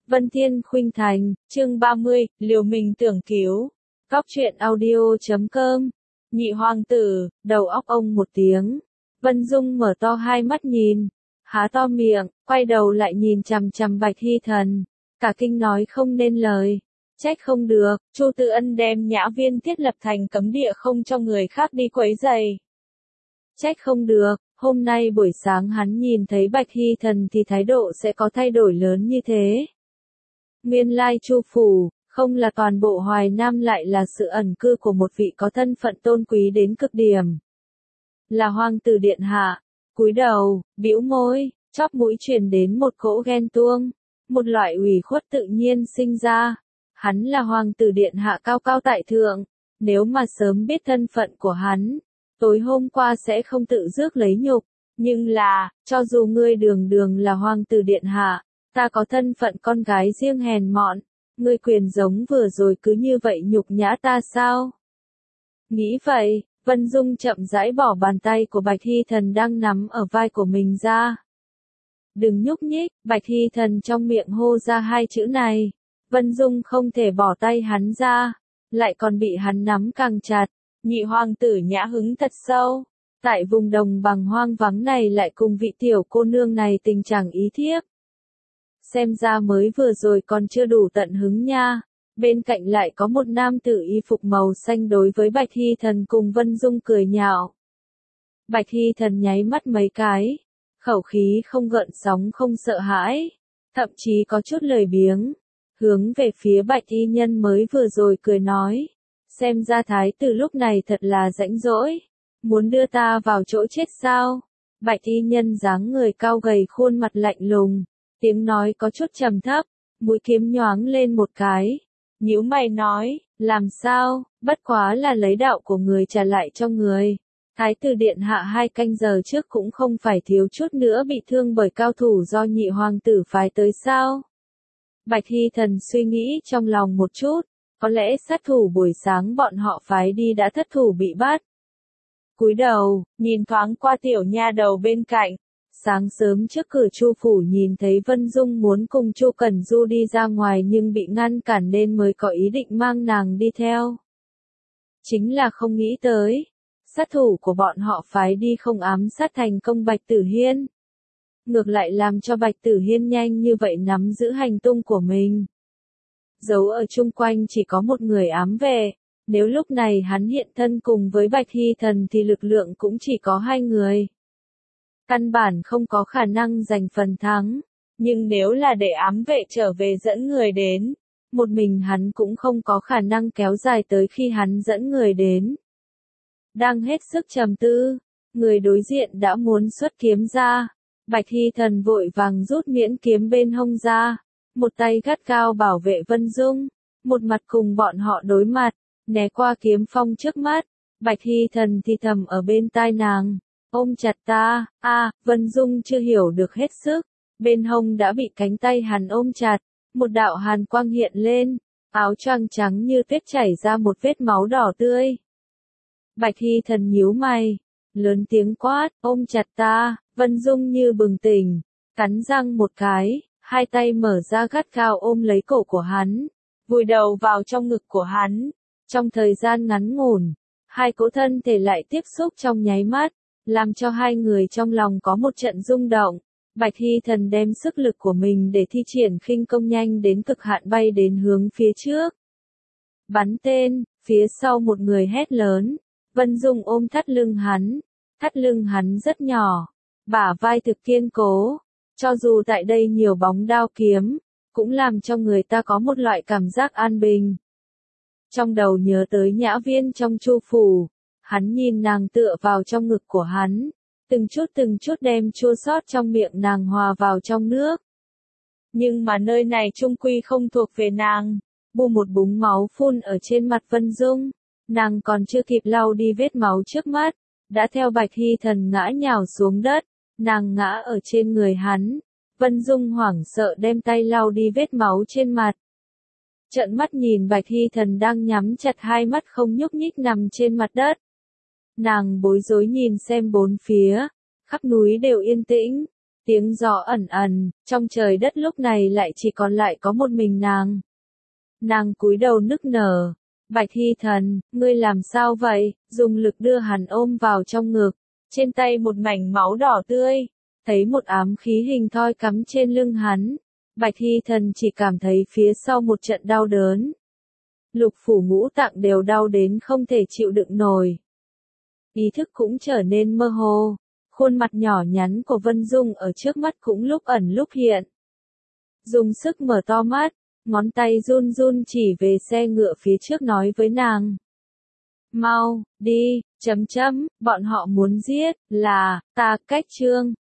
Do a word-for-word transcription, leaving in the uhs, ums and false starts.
Vân Thiên Khuynh Thành, chương ba mươi, liều mình tưởng cứu. Góc truyện audio chấm com. Nhị hoàng tử, đầu óc ông một tiếng. Vân Dung mở to hai mắt nhìn, há to miệng, quay đầu lại nhìn chằm chằm Bạch Hy Thần, cả kinh nói không nên lời. Trách không được, Chu Tự Ân đem Nhã Viên thiết lập thành cấm địa không cho người khác đi quấy rầy. Trách không được, hôm nay buổi sáng hắn nhìn thấy Bạch Hy Thần thì thái độ sẽ có thay đổi lớn như thế. Nguyên lai Chu phủ, không là toàn bộ Hoài Nam lại là sự ẩn cư của một vị có thân phận tôn quý đến cực điểm. Là hoàng tử điện hạ, cúi đầu, bĩu môi, chóp mũi truyền đến một cỗ ghen tuông, một loại ủy khuất tự nhiên sinh ra. Hắn là hoàng tử điện hạ cao cao tại thượng, nếu mà sớm biết thân phận của hắn, tối hôm qua sẽ không tự rước lấy nhục, nhưng là, cho dù ngươi đường đường là hoàng tử điện hạ, ta có thân phận con gái riêng hèn mọn, ngươi quyền giống vừa rồi cứ như vậy nhục nhã ta sao? Nghĩ vậy, Vân Dung chậm rãi bỏ bàn tay của Bạch Hy Thần đang nắm ở vai của mình ra. Đừng nhúc nhích, Bạch Hy Thần trong miệng hô ra hai chữ này. Vân Dung không thể bỏ tay hắn ra, lại còn bị hắn nắm càng chặt. Nhị hoàng tử nhã hứng thật sâu. Tại vùng đồng bằng hoang vắng này lại cùng vị tiểu cô nương này tình trạng ý thiếp. Xem ra mới vừa rồi còn chưa đủ tận hứng nha. Bên cạnh lại có một nam tử y phục màu xanh đối với Bạch Hy Thần cùng Vân Dung cười nhạo. Bạch Hy Thần nháy mắt mấy cái, khẩu khí không gợn sóng không sợ hãi, thậm chí có chút lười biếng, hướng về phía Bạch Y Nhân mới vừa rồi cười nói, xem ra thái tử lúc này thật là rãnh rỗi, muốn đưa ta vào chỗ chết sao? Bạch Y Nhân dáng người cao gầy khuôn mặt lạnh lùng, tiếng nói có chút trầm thấp, mũi kiếm nhoáng lên một cái, nhíu mày nói, làm sao, bất quá là lấy đạo của người trả lại cho người. Thái tử điện hạ hai canh giờ trước cũng không phải thiếu chút nữa bị thương bởi cao thủ do nhị hoàng tử phái tới sao? Bạch Hy Thần suy nghĩ trong lòng một chút, có lẽ sát thủ buổi sáng bọn họ phái đi đã thất thủ bị bắt. Cúi đầu, nhìn thoáng qua tiểu nha đầu bên cạnh, sáng sớm trước cửa Chu phủ nhìn thấy Vân Dung muốn cùng Chu Cẩn Du đi ra ngoài nhưng bị ngăn cản nên mới có ý định mang nàng đi theo. Chính là không nghĩ tới, sát thủ của bọn họ phái đi không ám sát thành công Bạch Tử Hiên. Ngược lại làm cho Bạch Tử Hiên nhanh như vậy nắm giữ hành tung của mình. Dấu ở chung quanh chỉ có một người ám vệ, nếu lúc này hắn hiện thân cùng với Bạch Hy Thần thì lực lượng cũng chỉ có hai người. Căn bản không có khả năng giành phần thắng, nhưng nếu là để ám vệ trở về dẫn người đến, một mình hắn cũng không có khả năng kéo dài tới khi hắn dẫn người đến. Đang hết sức trầm tư, người đối diện đã muốn xuất kiếm ra. Bạch Hy Thần vội vàng rút miễn kiếm bên hông ra, một tay gắt gao bảo vệ Vân Dung, một mặt cùng bọn họ đối mặt, né qua kiếm phong trước mắt. Bạch Hy Thần thì thầm ở bên tai nàng, ôm chặt ta, a, à, Vân Dung chưa hiểu được hết sức, bên hông đã bị cánh tay hắn ôm chặt, một đạo hàn quang hiện lên, áo choàng trắng như tuyết chảy ra một vết máu đỏ tươi. Bạch Hy Thần nhíu mày, lớn tiếng quát, ôm chặt ta. Vân Dung như bừng tỉnh, cắn răng một cái, hai tay mở ra gắt gao ôm lấy cổ của hắn, vùi đầu vào trong ngực của hắn. Trong thời gian ngắn ngủn, hai cỗ thân thể lại tiếp xúc trong nháy mắt, làm cho hai người trong lòng có một trận rung động. Bạch Hy Thần đem sức lực của mình để thi triển khinh công nhanh đến cực hạn bay đến hướng phía trước. Bắn tên, phía sau một người hét lớn, Vân Dung ôm thắt lưng hắn, thắt lưng hắn rất nhỏ. Bả vai thực kiên cố, cho dù tại đây nhiều bóng đao kiếm, cũng làm cho người ta có một loại cảm giác an bình. Trong đầu nhớ tới Nhã Viên trong Chu phủ, hắn nhìn nàng tựa vào trong ngực của hắn, từng chút từng chút đem chua xót trong miệng nàng hòa vào trong nước. Nhưng mà nơi này chung quy không thuộc về nàng, bu một búng máu phun ở trên mặt Vân Dung, nàng còn chưa kịp lau đi vết máu trước mắt, đã theo Bạch Hy Thần ngã nhào xuống đất. Nàng ngã ở trên người hắn, Vân Dung hoảng sợ đem tay lau đi vết máu trên mặt. Trợn mắt nhìn Bạch Hy Thần đang nhắm chặt hai mắt không nhúc nhích nằm trên mặt đất. Nàng bối rối nhìn xem bốn phía, khắp núi đều yên tĩnh, Tiếng gió ẩn ẩn, trong trời đất lúc này lại chỉ còn lại có một mình nàng. Nàng cúi đầu nức nở. Bạch Hy Thần, ngươi làm sao vậy? Dùng lực đưa hắn ôm vào trong ngực. Trên tay một mảnh máu đỏ tươi. Thấy một ám khí hình thoi cắm trên lưng hắn. Bạch Hy Thần chỉ cảm thấy phía sau một trận đau đớn. Lục phủ ngũ tạng đều đau đến không thể chịu đựng nổi. Ý thức cũng trở nên mơ hồ. Khuôn mặt nhỏ nhắn của Vân Dung ở trước mắt cũng lúc ẩn lúc hiện. Dùng sức mở to mắt, ngón tay run run chỉ về xe ngựa phía trước nói với nàng. Mau, đi, chấm chấm, bọn họ muốn giết, là, ta, cách trương.